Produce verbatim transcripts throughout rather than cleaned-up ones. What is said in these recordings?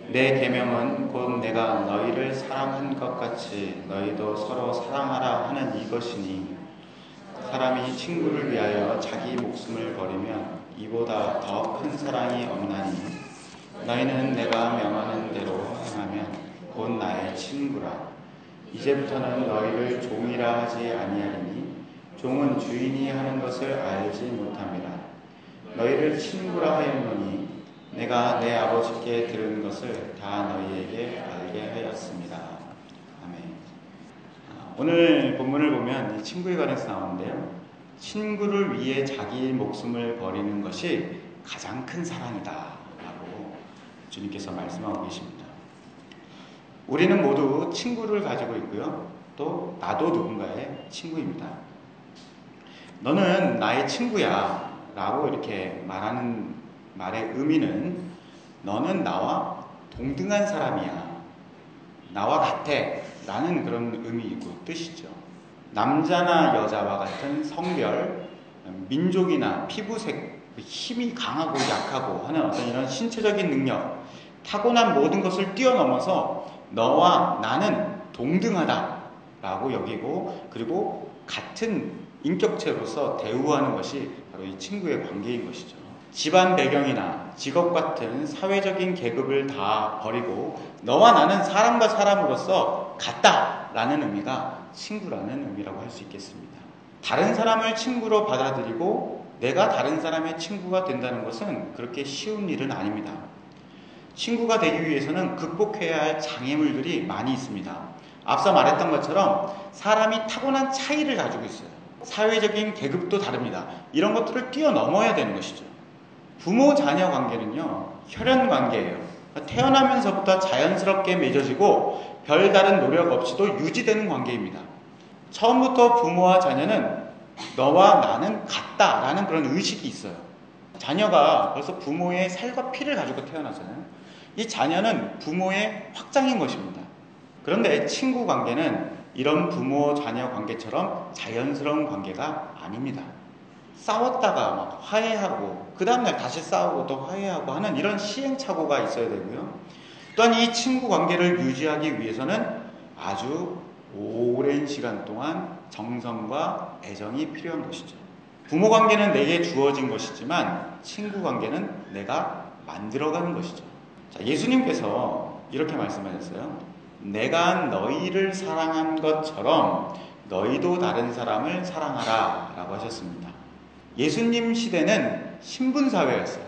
내 계명은 곧 내가 너희를 사랑한 것 같이 너희도 서로 사랑하라 하는 이것이니 사람이 친구를 위하여 자기 목숨을 버리면 이보다 더 큰 사랑이 없나니 너희는 내가 명하는 대로 행하면 곧 나의 친구라. 이제부터는 너희를 종이라 하지 아니하리니 종은 주인이 하는 것을 알지 못함이라. 너희를 친구라 하였노니 내가 내 아버지께 들은 것을 다 너희에게 알게 하였습니다. 아멘. 오늘 본문을 보면 이 친구에 관해서 나오는데요. 친구를 위해 자기 목숨을 버리는 것이 가장 큰 사랑이다 라고 주님께서 말씀하고 계십니다. 우리는 모두 친구를 가지고 있고요. 또 나도 누군가의 친구입니다. 너는 나의 친구야 라고 이렇게 말하는 말의 의미는 너는 나와 동등한 사람이야, 나와 같아 라는 그런 의미이고 뜻이죠. 남자나 여자와 같은 성별, 민족이나 피부색, 힘이 강하고 약하고 하는 어떤 이런 신체적인 능력, 타고난 모든 것을 뛰어넘어서 너와 나는 동등하다라고 여기고 그리고 같은 인격체로서 대우하는 것이 바로 이 친구의 관계인 것이죠. 집안 배경이나 직업 같은 사회적인 계급을 다 버리고 너와 나는 사람과 사람으로서 같다라는 의미가 친구라는 의미라고 할 수 있겠습니다. 다른 사람을 친구로 받아들이고 내가 다른 사람의 친구가 된다는 것은 그렇게 쉬운 일은 아닙니다. 친구가 되기 위해서는 극복해야 할 장애물들이 많이 있습니다. 앞서 말했던 것처럼 사람이 타고난 차이를 가지고 있어요. 사회적인 계급도 다릅니다. 이런 것들을 뛰어넘어야 되는 것이죠. 부모 자녀 관계는요, 혈연 관계예요. 태어나면서부터 자연스럽게 맺어지고 별다른 노력 없이도 유지되는 관계입니다. 처음부터 부모와 자녀는 너와 나는 같다라는 그런 의식이 있어요. 자녀가 벌써 부모의 살과 피를 가지고 태어나잖아요. 이 자녀는 부모의 확장인 것입니다. 그런데 친구 관계는 이런 부모 자녀 관계처럼 자연스러운 관계가 아닙니다. 싸웠다가 막 화해하고 그 다음날 다시 싸우고 또 화해하고 하는 이런 시행착오가 있어야 되고요. 또한 이 친구 관계를 유지하기 위해서는 아주 오랜 시간 동안 정성과 애정이 필요한 것이죠. 부모 관계는 내게 주어진 것이지만 친구 관계는 내가 만들어가는 것이죠. 자, 예수님께서 이렇게 말씀하셨어요. 내가 너희를 사랑한 것처럼 너희도 다른 사람을 사랑하라 라고 하셨습니다. 예수님 시대는 신분사회였어요.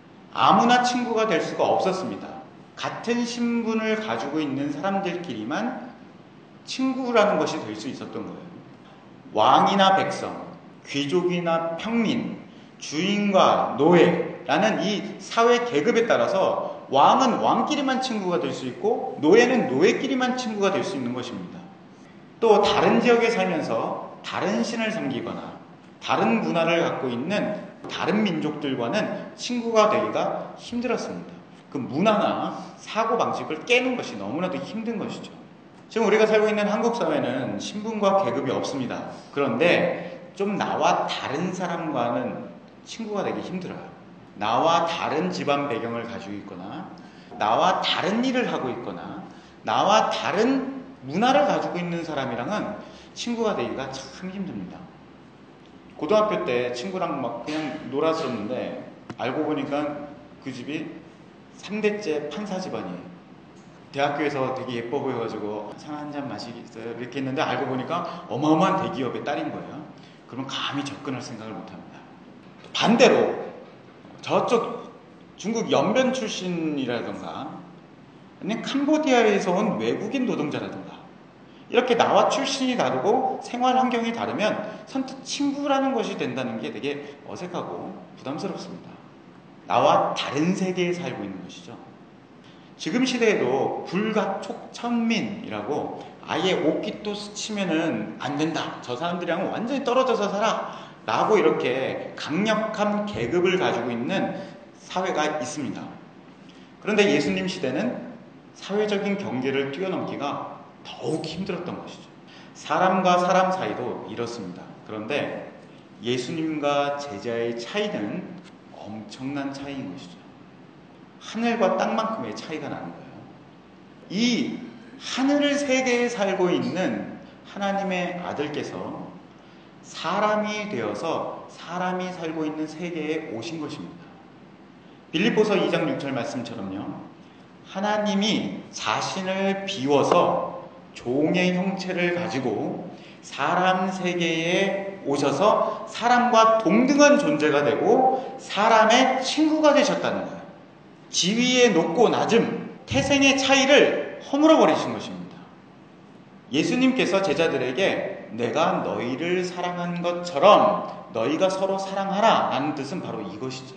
아무나 친구가 될 수가 없었습니다. 같은 신분을 가지고 있는 사람들끼리만 친구라는 것이 될 수 있었던 거예요. 왕이나 백성, 귀족이나 평민, 주인과 노예라는 이 사회 계급에 따라서 왕은 왕끼리만 친구가 될 수 있고 노예는 노예끼리만 친구가 될 수 있는 것입니다. 또 다른 지역에 살면서 다른 신을 섬기거나 다른 문화를 갖고 있는 다른 민족들과는 친구가 되기가 힘들었습니다. 그 문화나 사고방식을 깨는 것이 너무나도 힘든 것이죠. 지금 우리가 살고 있는 한국 사회는 신분과 계급이 없습니다. 그런데 좀 나와 다른 사람과는 친구가 되기 힘들어요. 나와 다른 집안 배경을 가지고 있거나 나와 다른 일을 하고 있거나 나와 다른 문화를 가지고 있는 사람이랑은 친구가 되기가 참 힘듭니다. 고등학교 때 친구랑 막 그냥 놀았었는데 알고 보니까 그 집이 삼 대째 판사 집안이에요. 대학교에서 되게 예뻐 보여가지고 차 한 잔 마시겠어요? 이렇게 했는데 알고 보니까 어마어마한 대기업의 딸인 거예요. 그러면 감히 접근할 생각을 못합니다. 반대로 저쪽 중국 연변 출신이라든가 아니면 캄보디아에서 온 외국인 노동자라든가 이렇게 나와 출신이 다르고 생활 환경이 다르면 선뜻 친구라는 것이 된다는 게 되게 어색하고 부담스럽습니다. 나와 다른 세계에 살고 있는 것이죠. 지금 시대에도 불가촉천민이라고 아예 오끼또 스치면은 안 된다. 저 사람들이랑은 완전히 떨어져서 살아. 라고 이렇게 강력한 계급을 가지고 있는 사회가 있습니다. 그런데 예수님 시대는 사회적인 경계를 뛰어넘기가 더욱 힘들었던 것이죠. 사람과 사람 사이도 이렇습니다. 그런데 예수님과 제자의 차이는 엄청난 차이인 것이죠. 하늘과 땅만큼의 차이가 나는 거예요. 이 하늘 세계에 살고 있는 하나님의 아들께서 사람이 되어서 사람이 살고 있는 세계에 오신 것입니다. 빌립보서 이 장 육 절 말씀처럼요, 하나님이 자신을 비워서 종의 형체를 가지고 사람 세계에 오셔서 사람과 동등한 존재가 되고 사람의 친구가 되셨다는 거예요. 지위의 높고 낮음, 태생의 차이를 허물어 버리신 것입니다. 예수님께서 제자들에게 내가 너희를 사랑한 것처럼 너희가 서로 사랑하라 라는 뜻은 바로 이것이죠.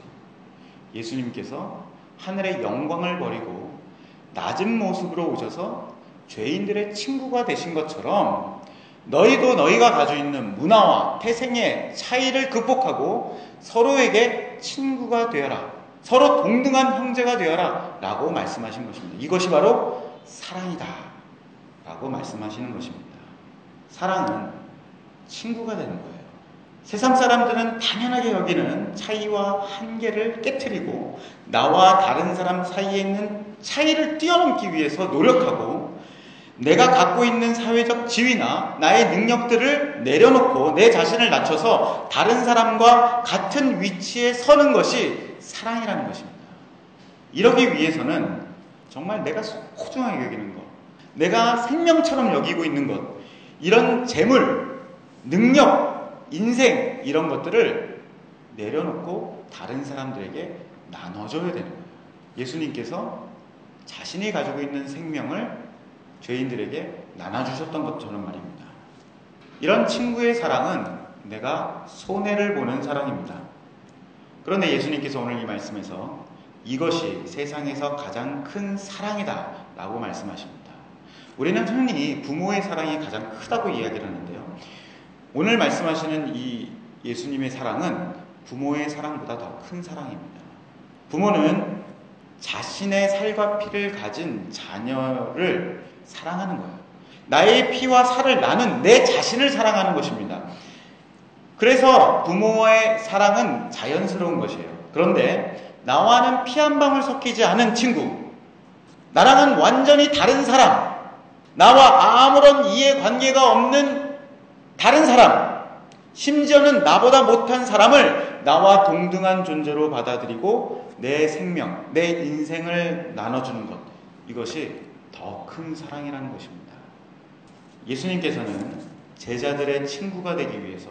예수님께서 하늘의 영광을 버리고 낮은 모습으로 오셔서 죄인들의 친구가 되신 것처럼 너희도 너희가 가지고 있는 문화와 태생의 차이를 극복하고 서로에게 친구가 되어라, 서로 동등한 형제가 되어라 라고 말씀하신 것입니다. 이것이 바로 사랑이다 라고 말씀하시는 것입니다. 사랑은 친구가 되는 거예요. 세상 사람들은 당연하게 여기는 차이와 한계를 깨트리고 나와 다른 사람 사이에 있는 차이를 뛰어넘기 위해서 노력하고 내가 갖고 있는 사회적 지위나 나의 능력들을 내려놓고 내 자신을 낮춰서 다른 사람과 같은 위치에 서는 것이 사랑이라는 것입니다. 이러기 위해서는 정말 내가 소중하게 여기는 것, 내가 생명처럼 여기고 있는 것, 이런 재물, 능력, 인생 이런 것들을 내려놓고 다른 사람들에게 나눠줘야 되는 거예요. 예수님께서 자신이 가지고 있는 생명을 죄인들에게 나눠주셨던 것처럼 말입니다. 이런 친구의 사랑은 내가 손해를 보는 사랑입니다. 그런데 예수님께서 오늘 이 말씀에서 이것이 세상에서 가장 큰 사랑이다 라고 말씀하십니다. 우리는 흔히 부모의 사랑이 가장 크다고 이야기를 하는데요, 오늘 말씀하시는 이 예수님의 사랑은 부모의 사랑보다 더 큰 사랑입니다. 부모는 자신의 살과 피를 가진 자녀를 사랑하는 거예요. 나의 피와 살을 나눈 내 자신을 사랑하는 것입니다. 그래서 부모의 사랑은 자연스러운 것이에요. 그런데 나와는 피 한 방울 섞이지 않은 친구, 나랑은 완전히 다른 사람, 나와 아무런 이해관계가 없는 다른 사람, 심지어는 나보다 못한 사람을 나와 동등한 존재로 받아들이고 내 생명, 내 인생을 나눠주는 것, 이것이 더 큰 사랑이라는 것입니다. 예수님께서는 제자들의 친구가 되기 위해서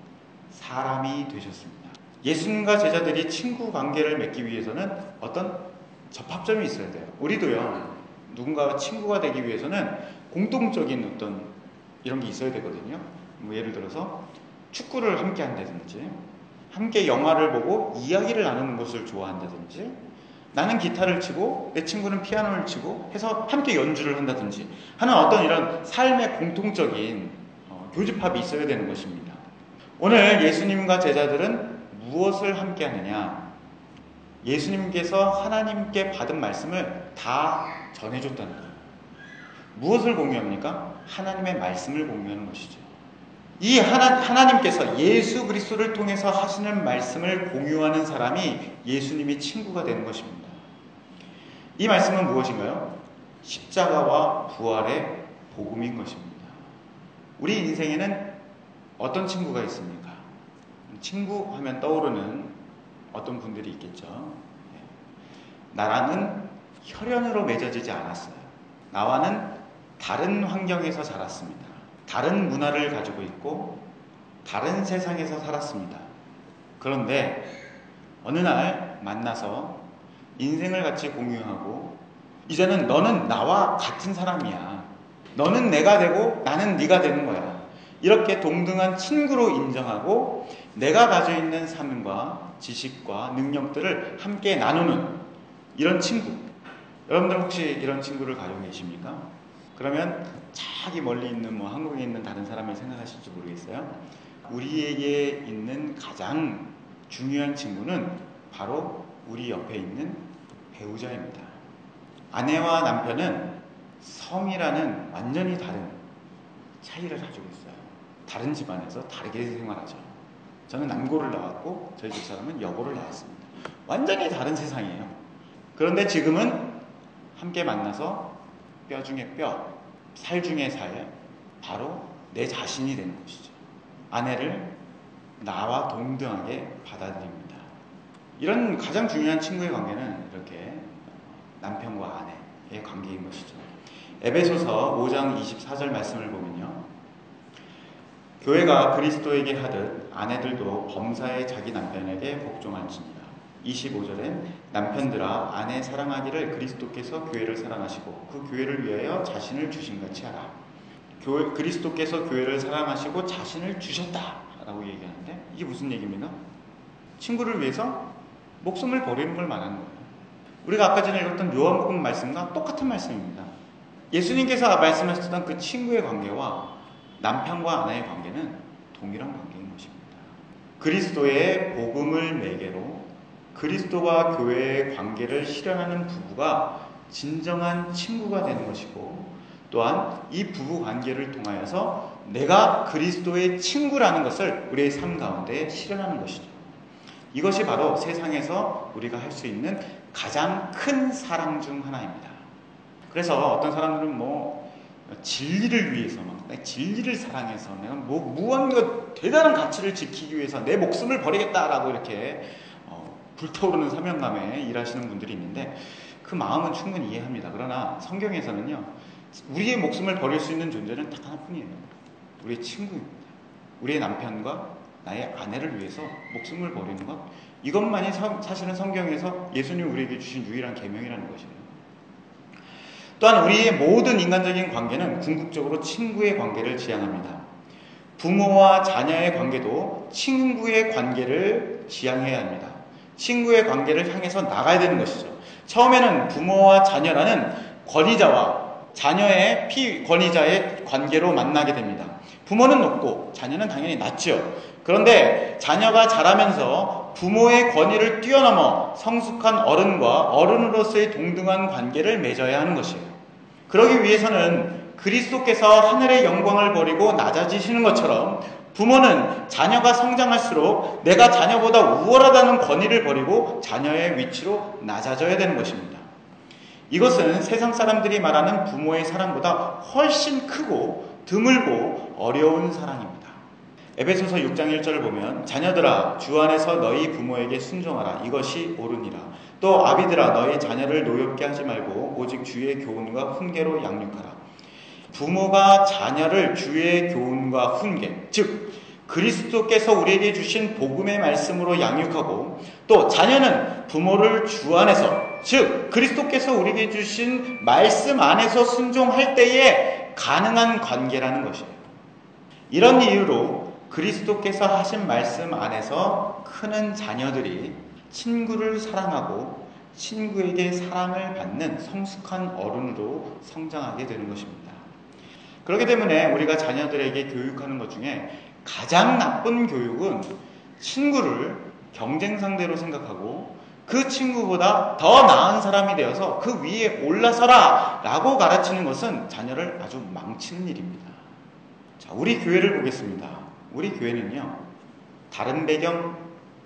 사람이 되셨습니다. 예수님과 제자들이 친구 관계를 맺기 위해서는 어떤 접합점이 있어야 돼요. 우리도요, 누군가와 친구가 되기 위해서는 공통적인 어떤 이런 게 있어야 되거든요. 뭐 예를 들어서 축구를 함께 한다든지, 함께 영화를 보고 이야기를 나누는 것을 좋아한다든지, 나는 기타를 치고 내 친구는 피아노를 치고 해서 함께 연주를 한다든지 하는 어떤 이런 삶의 공통적인 어, 교집합이 있어야 되는 것입니다. 오늘 예수님과 제자들은 무엇을 함께 하느냐? 예수님께서 하나님께 받은 말씀을 다 전해줬다는 거예요. 무엇을 공유합니까? 하나님의 말씀을 공유하는 것이죠. 이 하나, 하나님께서 예수 그리스도를 통해서 하시는 말씀을 공유하는 사람이 예수님의 친구가 되는 것입니다. 이 말씀은 무엇인가요? 십자가와 부활의 복음인 것입니다. 우리 인생에는 어떤 친구가 있습니까? 친구 하면 떠오르는 어떤 분들이 있겠죠. 나랑은 혈연으로 맺어지지 않았어요. 나와는 다른 환경에서 자랐습니다. 다른 문화를 가지고 있고 다른 세상에서 살았습니다. 그런데 어느 날 만나서 인생을 같이 공유하고 이제는 너는 나와 같은 사람이야. 너는 내가 되고 나는 네가 되는 거야. 이렇게 동등한 친구로 인정하고 내가 가지고 있는 삶과 지식과 능력들을 함께 나누는 이런 친구. 여러분들 혹시 이런 친구를 가지고 계십니까? 그러면 저기 멀리 있는 뭐 한국에 있는 다른 사람을 생각하실지 모르겠어요. 우리에게 있는 가장 중요한 친구는 바로 우리 옆에 있는 배우자입니다. 아내와 남편은 성이라는 완전히 다른 차이를 가지고 있어요. 다른 집안에서 다르게 생활하죠. 저는 남고를 나왔고 저희 집 사람은 여고를 나왔습니다. 완전히 다른 세상이에요. 그런데 지금은 함께 만나서 뼈 중에 뼈, 살 중에 살, 바로 내 자신이 되는 것이죠. 아내를 나와 동등하게 받아들입니다. 이런 가장 중요한 친구의 관계는 이렇게 남편과 아내의 관계인 것이죠. 에베소서 오 장 이십사 절 말씀을 보면요, 교회가 그리스도에게 하듯 아내들도 범사에 자기 남편에게 복종할지니라. 이십오 절엔 남편들아 아내 사랑하기를 그리스도께서 교회를 사랑하시고 그 교회를 위하여 자신을 주신같이 하라. 교회, 그리스도께서 교회를 사랑하시고 자신을 주셨다라고 얘기하는데 이게 무슨 얘기입니까? 친구를 위해서 목숨을 버리는 걸 말하는 거예요. 우리가 아까 전에 읽었던 요한복음 말씀과 똑같은 말씀입니다. 예수님께서 말씀하셨던 그 친구의 관계와 남편과 아내의 관계는 동일한 관계인 것입니다. 그리스도의 복음을 매개로 그리스도와 교회의 관계를 실현하는 부부가 진정한 친구가 되는 것이고, 또한 이 부부 관계를 통하여서 내가 그리스도의 친구라는 것을 우리의 삶 가운데 실현하는 것이죠. 이것이 바로 세상에서 우리가 할 수 있는 가장 큰 사랑 중 하나입니다. 그래서 어떤 사람들은 뭐 진리를 위해서 막 진리를 사랑해서 내가 뭐 무한과 대단한 가치를 지키기 위해서 내 목숨을 버리겠다라고 이렇게 어, 불타오르는 사명감에 일하시는 분들이 있는데 그 마음은 충분히 이해합니다. 그러나 성경에서는요, 우리의 목숨을 버릴 수 있는 존재는 딱 하나뿐이에요. 우리의 친구입니다. 우리의 남편과 나의 아내를 위해서 목숨을 버리는 것, 이것만이 사, 사실은 성경에서 예수님이 우리에게 주신 유일한 계명이라는 것이에요. 또한 우리의 모든 인간적인 관계는 궁극적으로 친구의 관계를 지향합니다. 부모와 자녀의 관계도 친구의 관계를 지향해야 합니다. 친구의 관계를 향해서 나가야 되는 것이죠. 처음에는 부모와 자녀라는 권위자와 자녀의 피권위자의 관계로 만나게 됩니다. 부모는 높고 자녀는 당연히 낮죠. 그런데 자녀가 자라면서 부모의 권위를 뛰어넘어 성숙한 어른과 어른으로서의 동등한 관계를 맺어야 하는 것이에요. 그러기 위해서는 그리스도께서 하늘의 영광을 버리고 낮아지시는 것처럼 부모는 자녀가 성장할수록 내가 자녀보다 우월하다는 권위를 버리고 자녀의 위치로 낮아져야 되는 것입니다. 이것은 세상 사람들이 말하는 부모의 사랑보다 훨씬 크고 드물고 어려운 사랑입니다. 에베소서 육 장 일 절을 보면 자녀들아 주 안에서 너희 부모에게 순종하라. 이것이 옳으니라. 또 아비들아 너희 자녀를 노엽게 하지 말고 오직 주의 교훈과 훈계로 양육하라. 부모가 자녀를 주의 교훈과 훈계, 즉 그리스도께서 우리에게 주신 복음의 말씀으로 양육하고, 또 자녀는 부모를 주 안에서, 즉 그리스도께서 우리에게 주신 말씀 안에서 순종할 때에 가능한 관계라는 것이에요. 이런 이유로 그리스도께서 하신 말씀 안에서 크는 자녀들이 친구를 사랑하고 친구에게 사랑을 받는 성숙한 어른으로 성장하게 되는 것입니다. 그렇기 때문에 우리가 자녀들에게 교육하는 것 중에 가장 나쁜 교육은 친구를 경쟁 상대로 생각하고 그 친구보다 더 나은 사람이 되어서 그 위에 올라서라 라고 가르치는 것은 자녀를 아주 망치는 일입니다. 자, 우리 교회를 보겠습니다. 우리 교회는요, 다른 배경,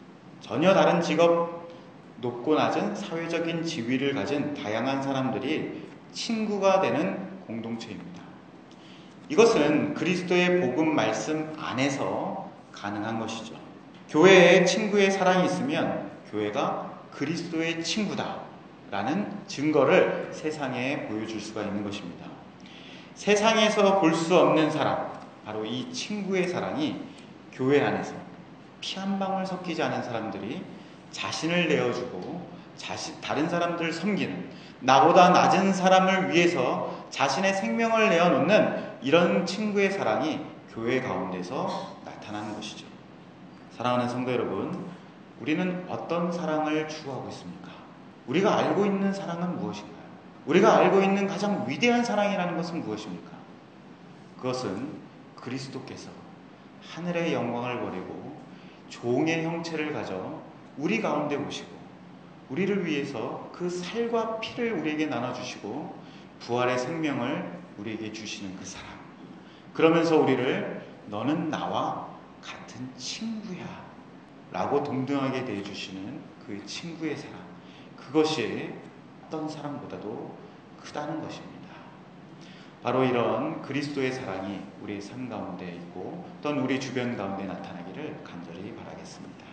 전혀 다른 직업, 높고 낮은 사회적인 지위를 가진 다양한 사람들이 친구가 되는 공동체입니다. 이것은 그리스도의 복음 말씀 안에서 가능한 것이죠. 교회에 친구의 사랑이 있으면 교회가 그리스도의 친구다라는 증거를 세상에 보여줄 수가 있는 것입니다. 세상에서 볼 수 없는 사랑, 바로 이 친구의 사랑이 교회 안에서 피 한 방울 섞이지 않은 사람들이 자신을 내어주고 자신, 다른 사람들을 섬기는, 나보다 낮은 사람을 위해서 자신의 생명을 내어놓는 이런 친구의 사랑이 교회 가운데서 나타나는 것이죠. 사랑하는 성도 여러분, 우리는 어떤 사랑을 추구하고 있습니까? 우리가 알고 있는 사랑은 무엇인가요? 우리가 알고 있는 가장 위대한 사랑이라는 것은 무엇입니까? 그것은 그리스도께서 하늘의 영광을 버리고 종의 형체를 가져 우리 가운데 오시고 우리를 위해서 그 살과 피를 우리에게 나눠주시고 부활의 생명을 우리에게 주시는 그 사랑, 그러면서 우리를 너는 나와 같은 친구야 라고 동등하게 대해주시는 그 친구의 사랑, 그것이 어떤 사랑보다도 크다는 것입니다. 바로 이런 그리스도의 사랑이 우리의 삶 가운데 있고 또는 우리 주변 가운데 나타나기를 간절히 바라겠습니다.